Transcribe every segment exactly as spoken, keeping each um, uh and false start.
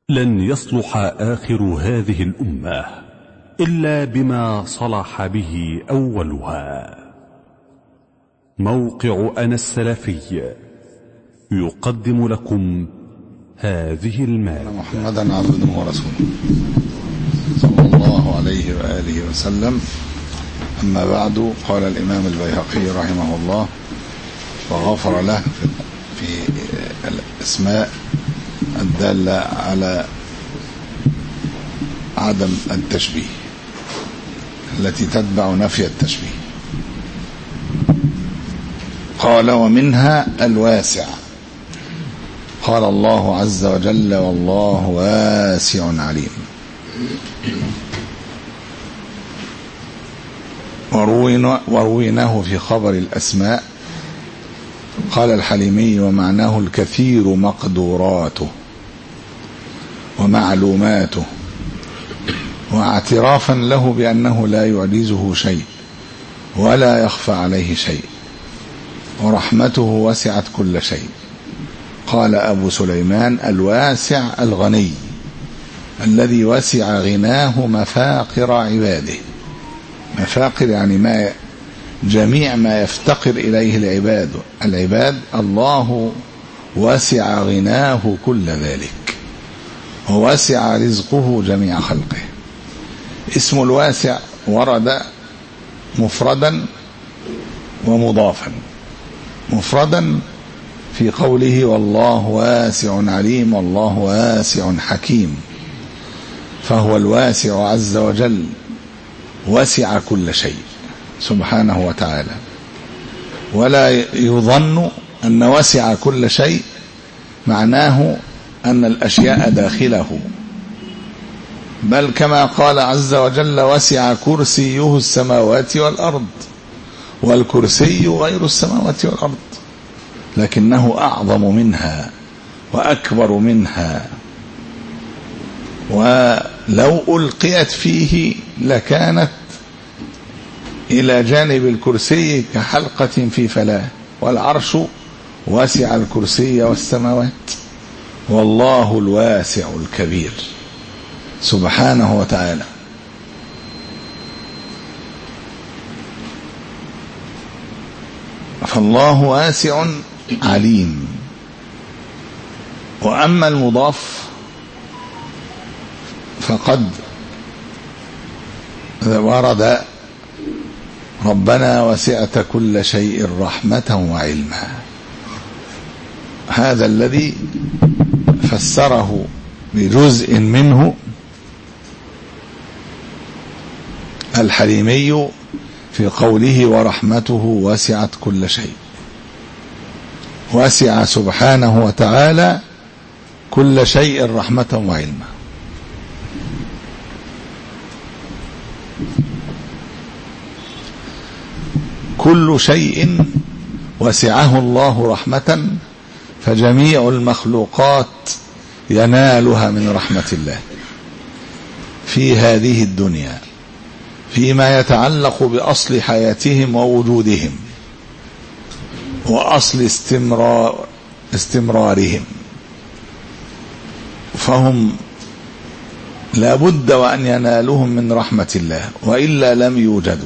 لن يصلح آخر هذه الأمة إلا بما صلح به أولها. موقع أنا السلفي يقدم لكم هذه المادة. محمدا عبده ورسوله صلى الله عليه وآله وسلم. أما بعد، قال الإمام البيهقي رحمه الله وغفر له في الأسماء الدالة على عدم التشبيه التي تتبع نفي التشبيه. قال: ومنها الواسع. قال الله عز وجل: والله واسع عليم. ورويناه في خبر الأسماء. قال الحليمي: ومعناه الكثير مقدوراته ومعلوماته، واعترافا له بأنه لا يعجزه شيء ولا يخفى عليه شيء، ورحمته وسعت كل شيء. قال أبو سليمان: الواسع الغني الذي وسع غناه مفاقر عباده. مفاقر يعني ما جميع ما يفتقر إليه العباد العباد الله وسع غناه كل ذلك، ووسع رزقه جميع خلقه. اسم الواسع ورد مفردا ومضافا. مفردا في قوله: والله واسع عليم، والله واسع حكيم، فهو الواسع عز وجل وسع كل شيء سبحانه وتعالى. ولا يظن أن وسع كل شيء معناه أن الأشياء داخله، بل كما قال عز وجل: وسع كرسيه السماوات والأرض، والكرسي غير السماوات والأرض، لكنه أعظم منها وأكبر منها، ولو ألقيت فيه لكانت إلى جانب الكرسي كحلقة في فلاة، والعرش واسع الكرسي والسماوات. والله الواسع الكبير سبحانه وتعالى. فالله واسع عليم. وأما المضاف فقد ورد: ربنا وسعت كل شيء رحمة وعلما. هذا الذي فسره بجزء منه الحليمي في قوله: ورحمته وسعت كل شيء. وسع سبحانه وتعالى كل شيء رحمة وعلما. كل شيء وسعه الله رحمة، فجميع المخلوقات ينالها من رحمة الله في هذه الدنيا، فيما يتعلق بأصل حياتهم ووجودهم وأصل استمرار استمرارهم، فهم لا بد وأن ينالهم من رحمة الله، وإلا لم يوجدوا.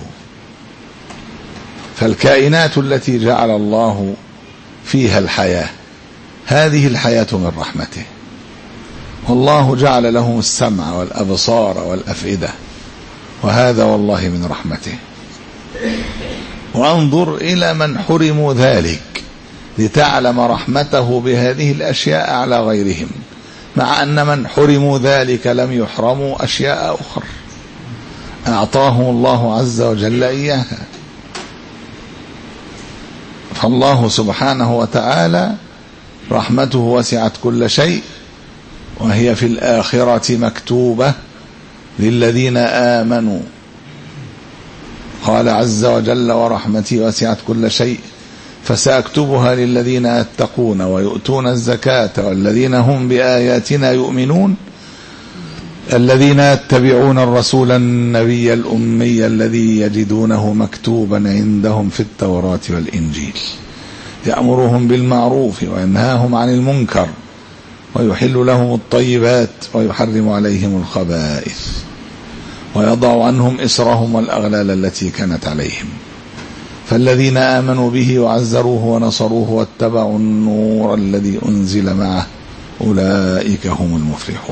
فالكائنات التي جعل الله فيها الحياة، هذه الحياة من رحمته. والله جعل لهم السمع والأبصار والأفئدة، وهذا والله من رحمته. وانظر إلى من حرموا ذلك لتعلم رحمته بهذه الأشياء على غيرهم، مع أن من حرموا ذلك لم يحرموا أشياء أخرى أعطاهم الله عز وجل إياها. فالله سبحانه وتعالى رحمته وسعت كل شيء، وهي في الآخرة مكتوبة للذين آمنوا. قال عز وجل: ورحمتي وسعت كل شيء فسأكتبها للذين يتقون ويؤتون الزكاة والذين هم بآياتنا يؤمنون الذين يتبعون الرسول النبي الأمي الذي يجدونه مكتوبا عندهم في التوراة والإنجيل يأمرهم بالمعروف وينهاهم عن المنكر ويحل لهم الطيبات ويحرم عليهم الخبائث ويضع عنهم إسرهم والأغلال التي كانت عليهم. فالذين آمنوا به وعزروه ونصروه واتبعوا النور الذي أنزل معه أولئك هم المفلحون.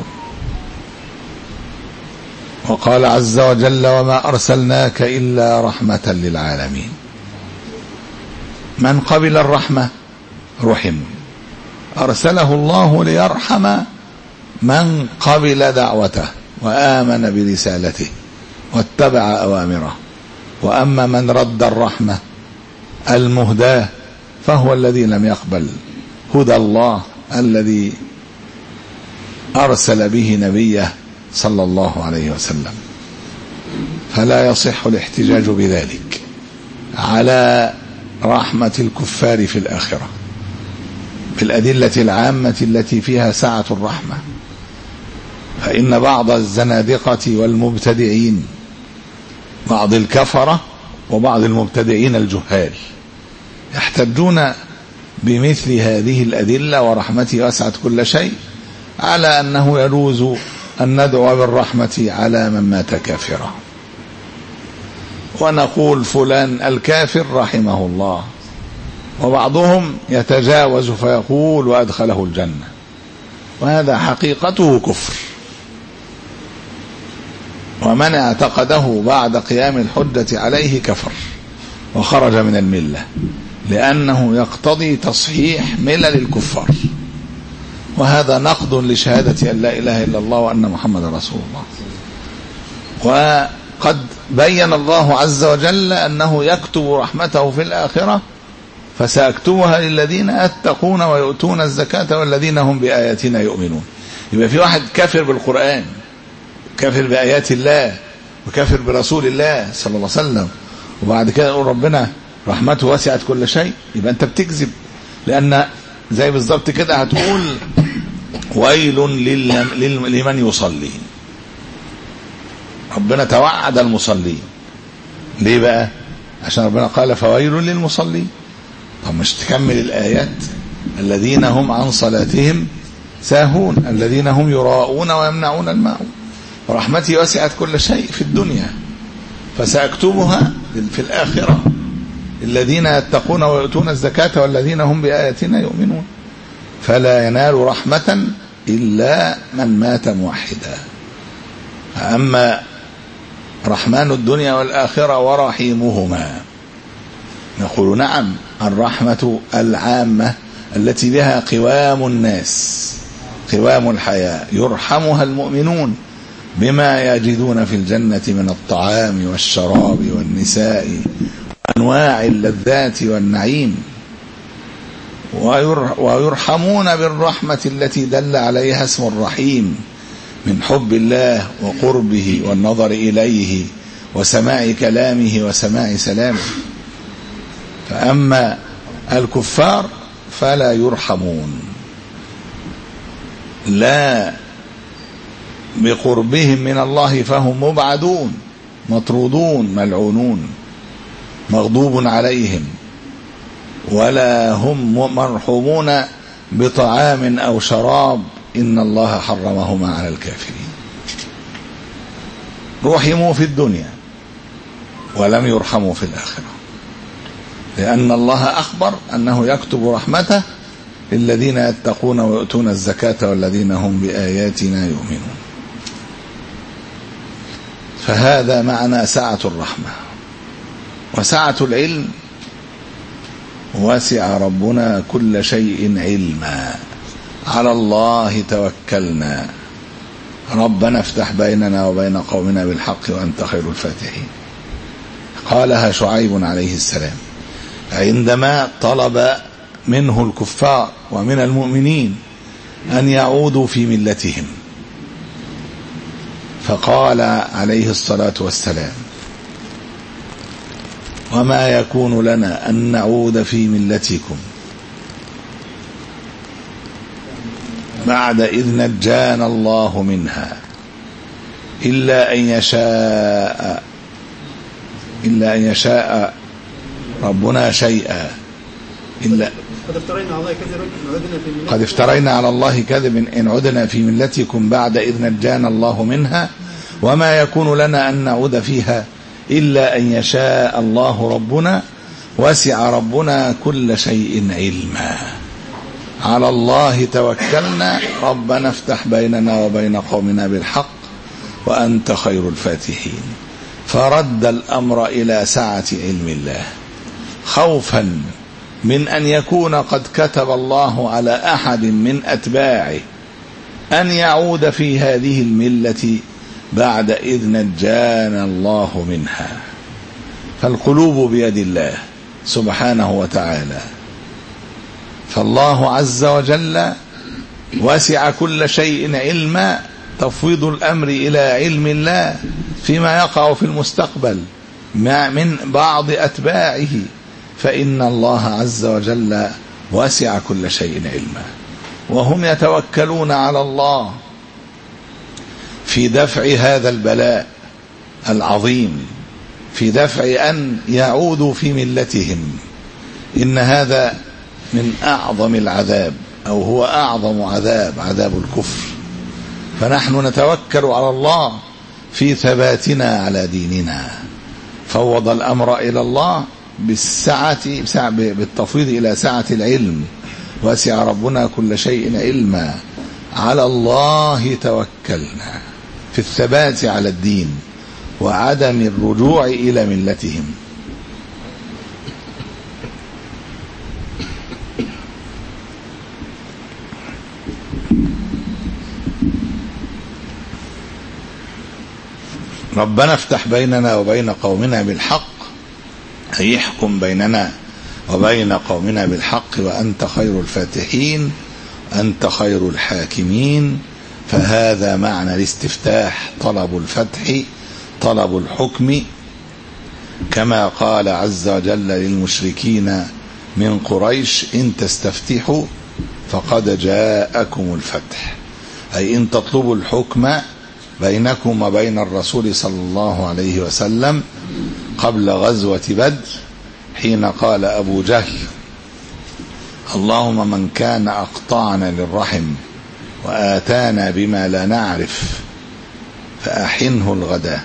وقال عز وجل: وما أرسلناك إلا رحمة للعالمين. من قبل الرحمة رحم، أرسله الله ليرحم من قبل دعوته وآمن برسالته واتبع أوامره. وأما من رد الرحمة المهداة فهو الذي لم يقبل هدى الله الذي أرسل به نبيه صلى الله عليه وسلم. فلا يصح الاحتجاج بذلك على رحمة الكفار في الآخرة بالأدلة العامة التي فيها سعة الرحمة. فإن بعض الزنادقة والمبتدعين، بعض الكفرة وبعض المبتدعين الجهال، يحتجون بمثل هذه الأدلة ورحمته وسعت كل شيء على أنه يجوز أن ندعو بالرحمة على من مات كافرا، ونقول فلان الكافر رحمه الله، وبعضهم يتجاوز فيقول وأدخله الجنة، وهذا حقيقته كفر. ومن اعتقده بعد قيام الحجة عليه كفر وخرج من الملة، لأنه يقتضي تصحيح ملل الكفار، وهذا نقض لشهادة أن لا إله إلا الله وأن محمد رسول الله. وقد بين الله عز وجل أنه يكتب رحمته في الآخرة، فسأكتبها للذين يتقون ويؤتون الزكاة والذين هم بآياتنا يؤمنون. يبقى في واحد كافر بالقرآن، كافر بآيات الله، وكافر برسول الله صلى الله عليه وسلم، وبعد كده يقول ربنا رحمته وسعت كل شيء، يبقى أنت بتكذب. لأن زي بالضبط كده هتقول ويل لمن يصلي. ربنا توعد المصلين، ليه بقى؟ عشان ربنا قال فويل للمصلين. طب مش تكمل الآيات؟ الذين هم عن صلاتهم ساهون الذين هم يراءون ويمنعون الماعون. ورحمتي وسعت كل شيء في الدنيا فسأكتبها في الآخرة الذين يتقون ويؤتون الزكاة والذين هم بآياتنا يؤمنون. فلا ينال رحمة إلا من مات موحدا. أما رحمن الدنيا والآخرة ورحيمهما، نقول نعم، الرحمة العامة التي بها قوام الناس، قوام الحياة، يرحمها المؤمنون بما يجدون في الجنة من الطعام والشراب والنساء وأنواع اللذات والنعيم، ويرحمون بالرحمة التي دل عليها اسم الرحيم من حب الله وقربه والنظر إليه وسماع كلامه وسماع سلامه. فأما الكفار فلا يرحمون، لا بقربهم من الله فهم مبعدون مطرودون ملعونون مغضوب عليهم، ولا هم مرحومون بطعام أو شراب، إن الله حرمهما على الكافرين. رحموا في الدنيا ولم يرحموا في الآخرة، لأن الله أخبر أنه يكتب رحمته للذين يتقون ويؤتون الزكاة والذين هم بآياتنا يؤمنون. فهذا معنى سعة الرحمة. وسعة العلم، وسع ربنا كل شيء علما، على الله توكلنا، ربنا افتح بيننا وبين قومنا بالحق وأنت خير الفاتحين. قالها شعيب عليه السلام عندما طلب منه الكفار ومن المؤمنين أن يعودوا في ملتهم، فقال عليه الصلاة والسلام وما يكون لنا أن نعود في ملتكم بعد إذ نجانا الله منها إلا أن يشاء إلا أن يشاء ربنا شيئا إلا قد افترينا على الله كذبا إن عدنا في ملتكم قد افترينا على الله كذبا إن عدنا في ملتكم بعد إذ نجانا الله منها وما يكون لنا أن نعود فيها إلا أن يشاء الله ربنا وسع ربنا كل شيء علما. على الله توكلنا ربنا افتح بيننا وبين قومنا بالحق وأنت خير الفاتحين. فرد الأمر إلى سعة علم الله خوفا من أن يكون قد كتب الله على أحد من أتباعه أن يعود في هذه الملة بعد إذ نجانا الله منها. فالقلوب بيد الله سبحانه وتعالى، فالله عز وجل وسع كل شيء علما. تفويض الأمر إلى علم الله فيما يقع في المستقبل من بعض أتباعه، فإن الله عز وجل وسع كل شيء علما، وهم يتوكلون على الله في دفع هذا البلاء العظيم، في دفع أن يعودوا في ملتهم. إن هذا من أعظم العذاب، أو هو أعظم عذاب، عذاب الكفر. فنحن نتوكل على الله في ثباتنا على ديننا. فوض الأمر إلى الله بالسعة، بالتفويض إلى سعة العلم. وسع ربنا كل شيء علما. على الله توكلنا في الثبات على الدين وعدم الرجوع إلى ملتهم. ربنا افتح بيننا وبين قومنا بالحق، أي يحكم بيننا وبين قومنا بالحق وأنت خير الفاتحين، أنت خير الحاكمين. فهذا معنى الاستفتاح، طلب الفتح، طلب الحكم، كما قال عز وجل للمشركين من قريش إن تستفتحوا فقد جاءكم الفتح، أي إن تطلبوا الحكم بينكم وبين الرسول صلى الله عليه وسلم قبل غزوة بدر، حين قال أبو جهل اللهم من كان أقطعنا للرحم وآتانا بما لا نعرف فأحنه الغدا،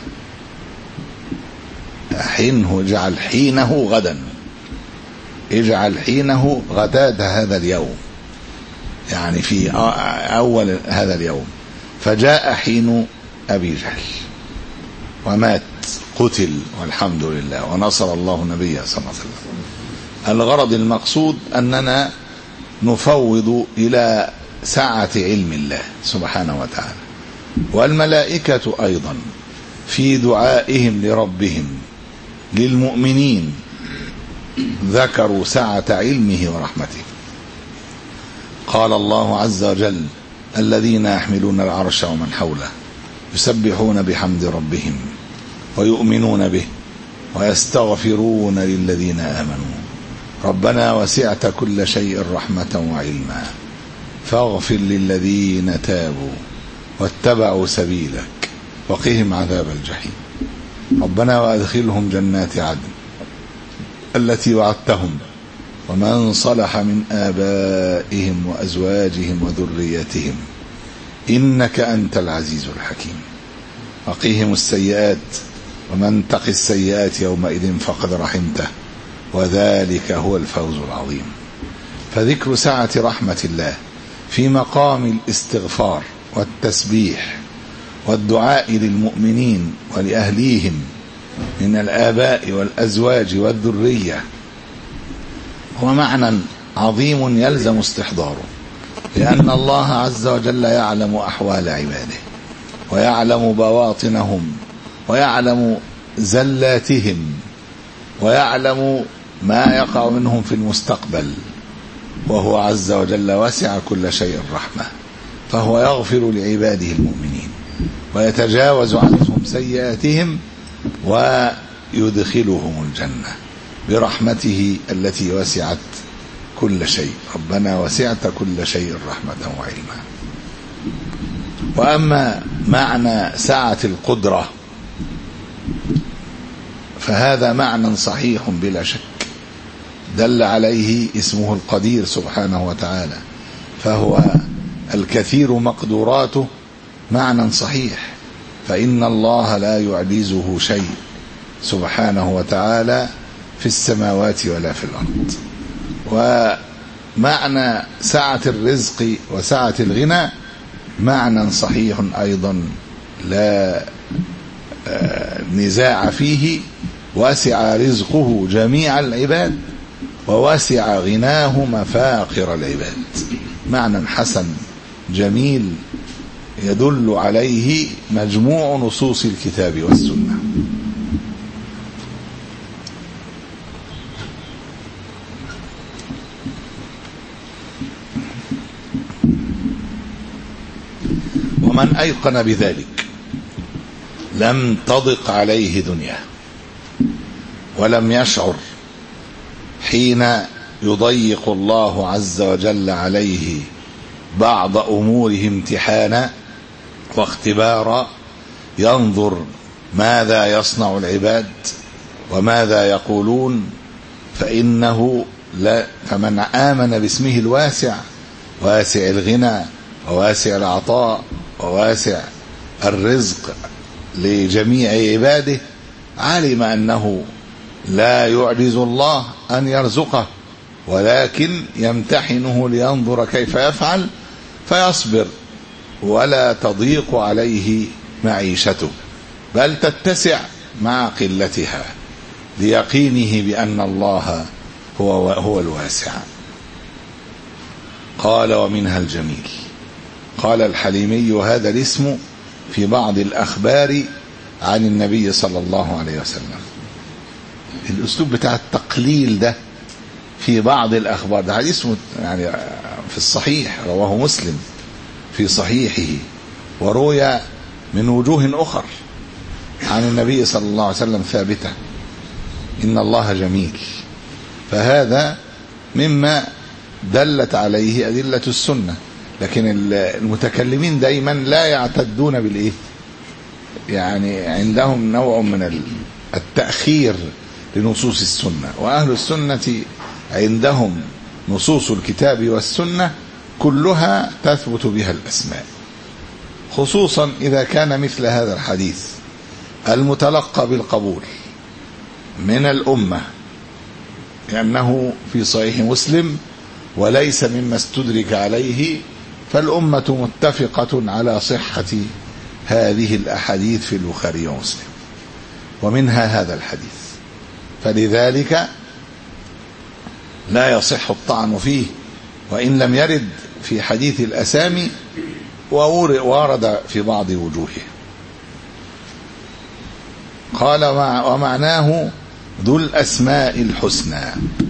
أحنه، اجعل حينه غدا، اجعل حينه غداة هذا اليوم، يعني في أول هذا اليوم. فجاء حين أبي جهل ومات، قتل والحمد لله، ونصر الله نبيه صلى الله عليه وسلم. الغرض المقصود أننا نفوض إلى سعة علم الله سبحانه وتعالى. والملائكة أيضا في دعائهم لربهم للمؤمنين ذكروا سعة علمه ورحمته. قال الله عز وجل الذين يحملون العرش ومن حوله يسبحون بحمد ربهم ويؤمنون به ويستغفرون للذين آمنوا ربنا وسعت كل شيء رحمة وعلما فاغفر للذين تابوا واتبعوا سبيلك وقهم عذاب الجحيم ربنا وأدخلهم جنات عدن التي وعدتهم ومن صلح من آبائهم وأزواجهم وذريتهم إنك أنت العزيز الحكيم وقهم السيئات ومن تق السيئات يومئذ فقد رحمته وذلك هو الفوز العظيم. فذكر سعة رحمة الله في مقام الاستغفار والتسبيح والدعاء للمؤمنين ولأهليهم من الآباء والأزواج والذرية هو معنى عظيم يلزم استحضاره، لأن الله عز وجل يعلم أحوال عباده ويعلم بواطنهم ويعلم زلاتهم ويعلم ما يقع منهم في المستقبل، وهو عز وجل وسع كل شيء رحمة، فهو يغفر لعباده المؤمنين ويتجاوز عنهم سيئاتهم ويدخلهم الجنة برحمته التي وسعت كل شيء. ربنا وسعت كل شيء رحمة وعلما. وأما معنى سعة القدرة فهذا معنى صحيح بلا شك، دل عليه اسمه القدير سبحانه وتعالى، فهو الكثير مقدوراته معنى صحيح، فإن الله لا يعجزه شيء سبحانه وتعالى في السماوات ولا في الأرض. ومعنى سعة الرزق وسعة الغنى معنى صحيح أيضا لا نزاع فيه، واسع رزقه جميع العباد وواسع غناه مفاقر العباد، معنى حسن جميل يدل عليه مجموع نصوص الكتاب والسنة. ومن أيقن بذلك لم تضق عليه دنياه، ولم يشعر حين يضيق الله عز وجل عليه بعض أموره امتحانا واختبارا، ينظر ماذا يصنع العباد وماذا يقولون، فإنه لا فمن آمن باسمه الواسع، واسع الغنى وواسع العطاء وواسع الرزق لجميع عباده، علم أنه لا يعجز الله أن يرزقه، ولكن يمتحنه لينظر كيف يفعل، فيصبر ولا تضيق عليه معيشته، بل تتسع مع قلتها، ليقينه بأن الله هو هو الواسع. قال: ومنها الجميل. قال الحليمي: هذا الاسم في بعض الأخبار عن النبي صلى الله عليه وسلم. الأسلوب بتاع التقليل ده في بعض الأخبار، ده حديث يعني في الصحيح، رواه مسلم في صحيحه، وروي من وجوه أخر عن النبي صلى الله عليه وسلم ثابتة: إن الله جميل. فهذا مما دلت عليه أدلة السنة، لكن المتكلمين دايما لا يعتدون بالإيه، يعني عندهم نوع من التأخير لنصوص السنة، وأهل السنة عندهم نصوص الكتاب والسنة كلها تثبت بها الأسماء، خصوصا إذا كان مثل هذا الحديث المتلقى بالقبول من الأمة، لأنه في صحيح مسلم وليس مما استدرك عليه، فالأمة متفقة على صحة هذه الأحاديث في البخاري ومسلم، ومنها هذا الحديث، فلذلك لا يصح الطعن فيه، وإن لم يرد في حديث الأسامي وورد في بعض وجوهه. قال: ومعناه ذو الأسماء الحسنى،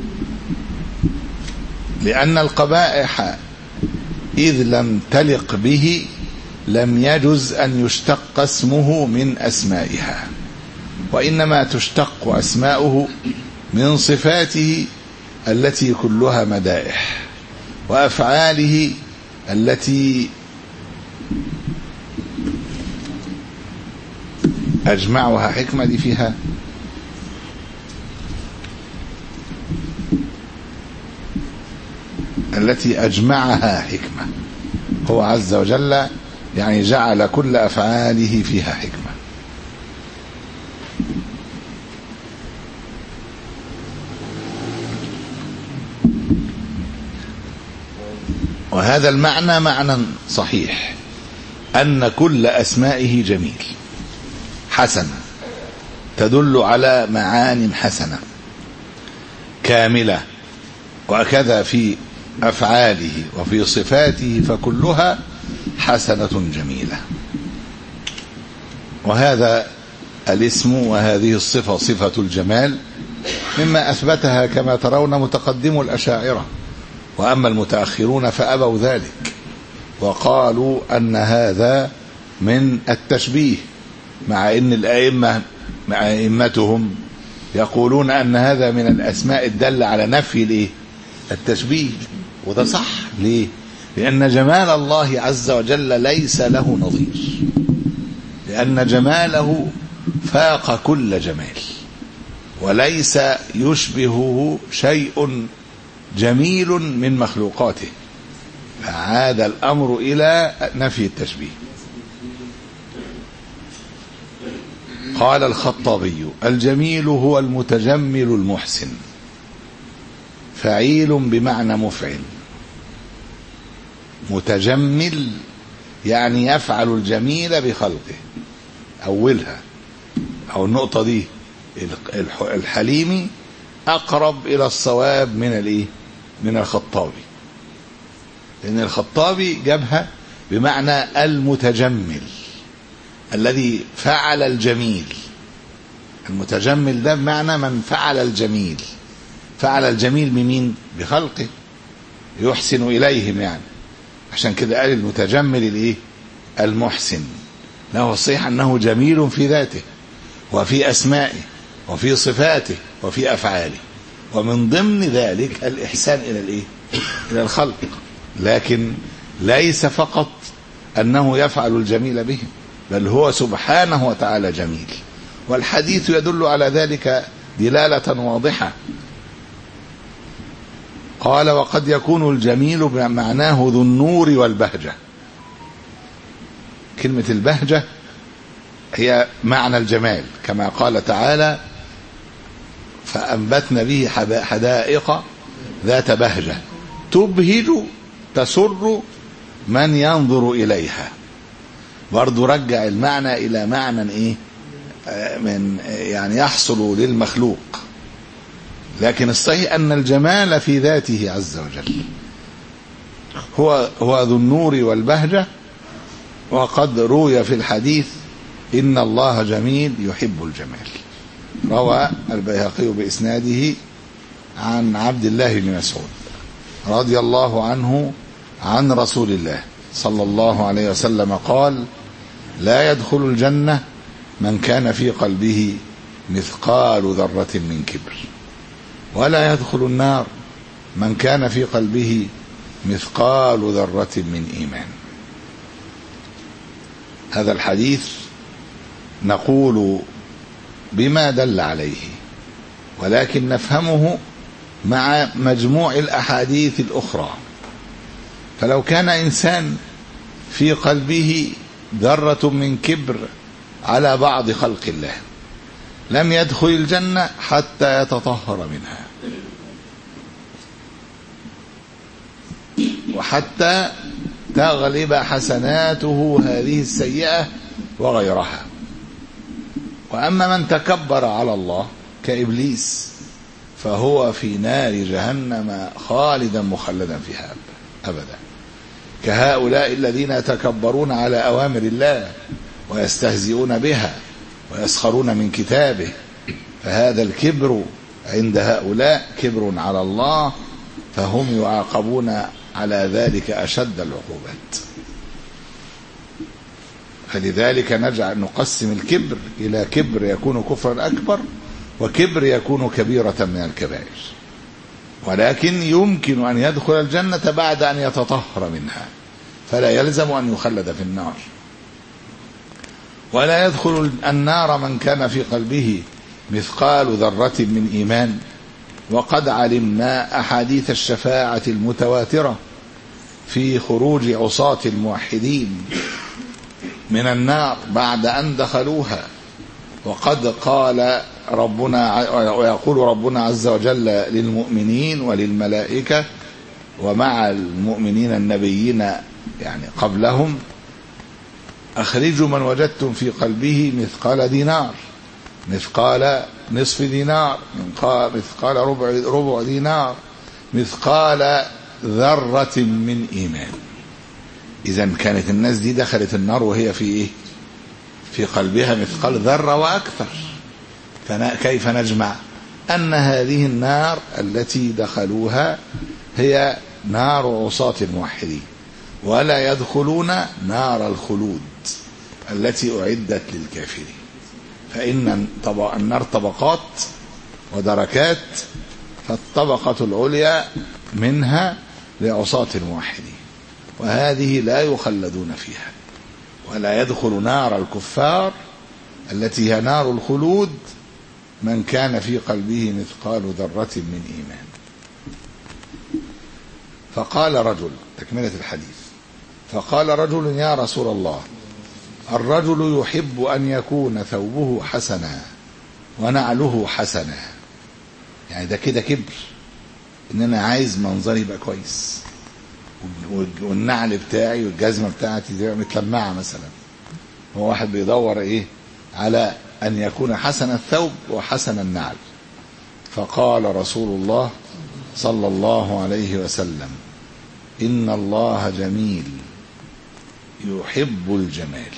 لأن القبائح إذ لم تلق به لم يجز أن يشتق اسمه من أسمائها، وإنما تشتق أسماؤه من صفاته التي كلها مدائح، وأفعاله التي أجمعها حكمة دي فيها التي أجمعها حكمة، هو عز وجل يعني جعل كل أفعاله فيها حكمة. وهذا المعنى معنى صحيح، أن كل أسمائه جميل حسنة، تدل على معان حسنة كاملة، وكذا في أفعاله وفي صفاته فكلها حسنة جميلة. وهذا الاسم وهذه الصفة صفة الجمال مما أثبتها كما ترون متقدم الأشاعرة، وأما المتأخرون فأبوا ذلك وقالوا أن هذا من التشبيه، مع أن الأئمة مع أئمتهم يقولون أن هذا من الأسماء الدالة على نفي الإيه؟ التشبيه. وده صح. ليه؟ لأن جمال الله عز وجل ليس له نظير، لأن جماله فاق كل جمال، وليس يشبهه شيء جميل من مخلوقاته، فعاد الأمر إلى نفي التشبيه. قال الخطابي: الجميل هو المتجمل المحسن، فعيل بمعنى مفعل. متجمل يعني يفعل الجميل بخلقه. أولها أو النقطة دي الحليمي أقرب إلى الصواب من الإيه؟ من الخطابي، لأن الخطابي جابها بمعنى المتجمل الذي فعل الجميل. المتجمل ده بمعنى من فعل الجميل. فعل الجميل بمين؟ بخلقه، يحسن إليهم يعني. عشان كده قال المتجمل الإيه؟ المحسن. له الصحيح أنه جميل في ذاته وفي أسمائه وفي صفاته وفي أفعاله، ومن ضمن ذلك الإحسان إلى الإيه؟ إلى الخلق، لكن ليس فقط أنه يفعل الجميل بهم، بل هو سبحانه وتعالى جميل، والحديث يدل على ذلك دلالة واضحة. قال: وقد يكون الجميل بمعناه ذو النور والبهجة. كلمة البهجة هي معنى الجمال، كما قال تعالى: فأنبتنا به حدائق ذات بهجة تبهج تسر من ينظر إليها. برضو رجع المعنى إلى معنى إيه؟ من يعني يحصل للمخلوق، لكن الصحيح أن الجمال في ذاته عز وجل هو هو ذو النور والبهجة. وقد روي في الحديث: إن الله جميل يحب الجمال. روى البيهقي بإسناده عن عبد الله بن مسعود رضي الله عنه عن رسول الله صلى الله عليه وسلم قال: لا يدخل الجنة من كان في قلبه مثقال ذرة من كبر، ولا يدخل النار من كان في قلبه مثقال ذرة من إيمان. هذا الحديث نقول بما دل عليه، ولكن نفهمه مع مجموع الأحاديث الأخرى. فلو كان إنسان في قلبه ذرة من كبر على بعض خلق الله لم يدخل الجنة حتى يتطهر منها، وحتى تغلب حسناته هذه السيئة وغيرها. وأما من تكبر على الله كإبليس فهو في نار جهنم خالدا مخلدا فيها أبدا، كهؤلاء الذين يتكبرون على أوامر الله ويستهزئون بها ويسخرون من كتابه. فهذا الكبر عند هؤلاء كبر على الله، فهم يعاقبون على ذلك أشد العقوبات. فلذلك نجعل نقسم الكبر إلى كبر يكون كفرا أكبر وكبر يكون كبيرة من الكبائر، ولكن يمكن أن يدخل الجنة بعد أن يتطهر منها، فلا يلزم أن يخلد في النار. ولا يدخل النار من كان في قلبه مثقال ذرة من إيمان. وقد علمنا أحاديث الشفاعة المتواترة في خروج عصاة الموحدين من النار بعد أن دخلوها. وقد قال ربنا ويقول ربنا عز وجل للمؤمنين وللملائكة ومع المؤمنين النبيين يعني قبلهم: أخرجوا من وجدتم في قلبه مثقال دينار، مثقال نصف دينار، مثقال ربع, ربع دينار، مثقال ذرة من إيمان. إذن كانت الناس دي دخلت النار وهي في إيه؟ في قلبها مثقال ذرة وأكثر. فكيف نجمع أن هذه النار التي دخلوها هي نار عصاة الموحدين، ولا يدخلون نار الخلود التي أعدت للكافرين. فإن النار طبقات ودركات، فالطبقة العليا منها لعصاة الموحدين، وهذه لا يخلدون فيها. ولا يدخل نار الكفار التي هي نار الخلود من كان في قلبه مثقال ذرة من إيمان. فقال رجل، تكملة الحديث، فقال رجل يا رسول الله الرجل يحب أن يكون ثوبه حسنا ونعله حسنا، يعني ده كده كبر، إن أنا عايز منظري يبقى كويس والنعل بتاعي والجزمة بتاعتي دي متلمعة مثلا. هو واحد بيدور إيه على أن يكون حسن الثوب وحسن النعل. فقال رسول الله صلى الله عليه وسلم إن الله جميل يحب الجمال.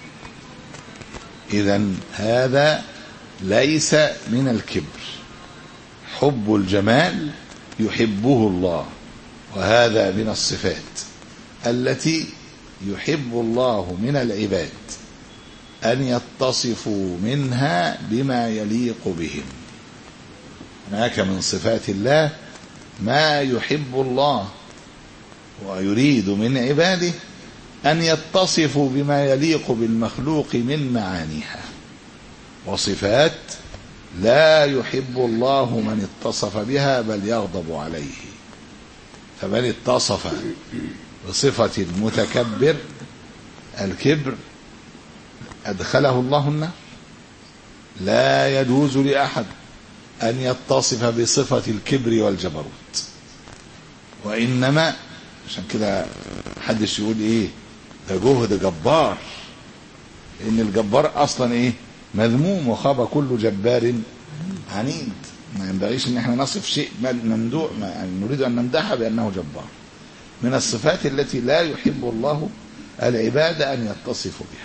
إذن هذا ليس من الكبر، حب الجمال يحبه الله، وهذا من الصفات التي يحب الله من العباد أن يتصفوا منها بما يليق بهم. هناك من صفات الله ما يحب الله ويريد من عباده أن يتصفوا بما يليق بالمخلوق من معانيها، وصفات لا يحب الله من اتصف بها بل يغضب عليه. فمن اتصف بصفة المتكبر الكبر أدخله الله النار. لا يجوز لأحد أن يتصف بصفة الكبر والجبروت، وإنما عشان كده محدش يقول إيه ده جهد جبار، لأن الجبار أصلا إيه مذموم، وخاب كل جبار عنيد. ما ينبغيش ان احنا نصف شيء ممدوح، يعني نريد ان نمدحه بانه جبار. من الصفات التي لا يحب الله العباد ان يتصفوا بها.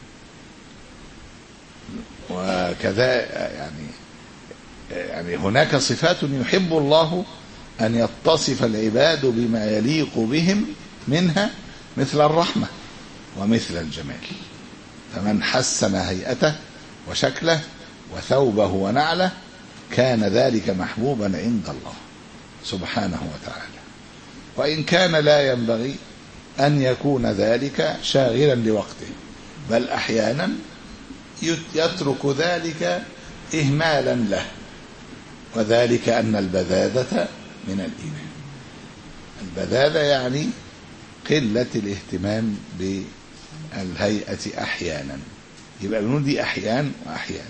وكذا يعني يعني هناك صفات يحب الله ان يتصف العباد بما يليق بهم منها، مثل الرحمة ومثل الجمال. فمن حسن هيئته وشكله وثوبه ونعله كان ذلك محبوبا عند الله سبحانه وتعالى. وإن كان لا ينبغي أن يكون ذلك شاغلا لوقته، بل أحيانا يترك ذلك إهمالا له، وذلك أن البذاذة من الإيمان. البذاذة يعني قلة الاهتمام بالهيئة أحيانا، يبقى بنقول دي أحيان وأحيان.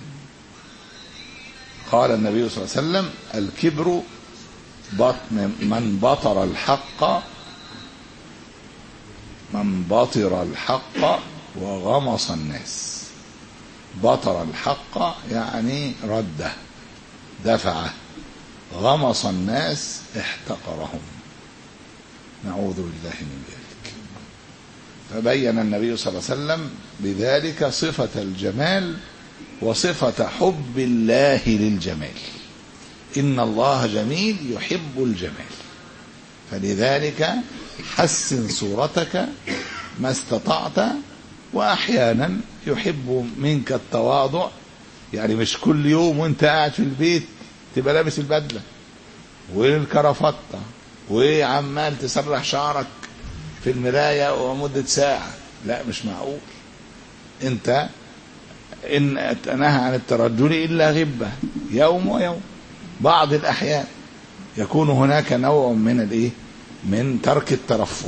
قال النبي صلى الله عليه وسلم الكبر بطن من بطر الحق من بطر الحق وغمص الناس. بطر الحق يعني رده دفعه، غمص الناس احتقرهم، نعوذ بالله من ذلك. فبين النبي صلى الله عليه وسلم بذلك صفة الجمال وصفة حب الله للجمال. إن الله جميل يحب الجمال، فلذلك حسن صورتك ما استطعت. وأحيانا يحب منك التواضع، يعني مش كل يوم وانت قاعد في البيت تبقى لابس البدلة والكرافتة وعمال تسرح شعرك في المراية ومدة ساعة، لا مش معقول. انت إن نهى عن الترجل إلا غبة يوم ويوم. بعض الأحيان يكون هناك نوع من الإيه من ترك الترفه،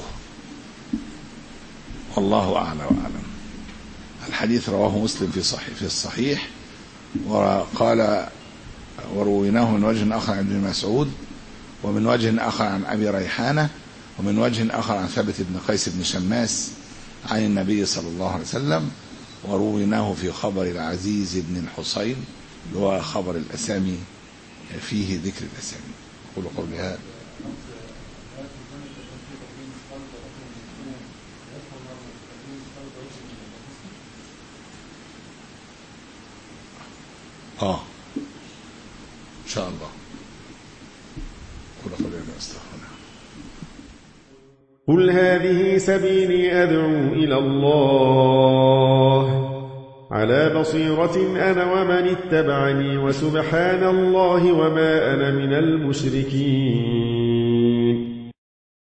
والله أعلى وأعلم. الحديث رواه مسلم في صحيح في الصحيح، وقال ورويناه من وجه آخر عن ابن مسعود، ومن وجه آخر عن أبي ريحانة، ومن وجه آخر عن ثابت بن قيس بن شماس عن النبي صلى الله عليه وسلم، ورويناه في خبر العزيز بن الحصين اللي هو خبر الأسامي فيه ذكر الأسامي. قولوا قولي هذا. اه ان شاء الله. قولوا قولي هذا استغفرنا. قل هذه سبيلي أدعو إلى الله على بصيرة أنا ومن اتبعني، وسبحان الله وما أنا من المشركين.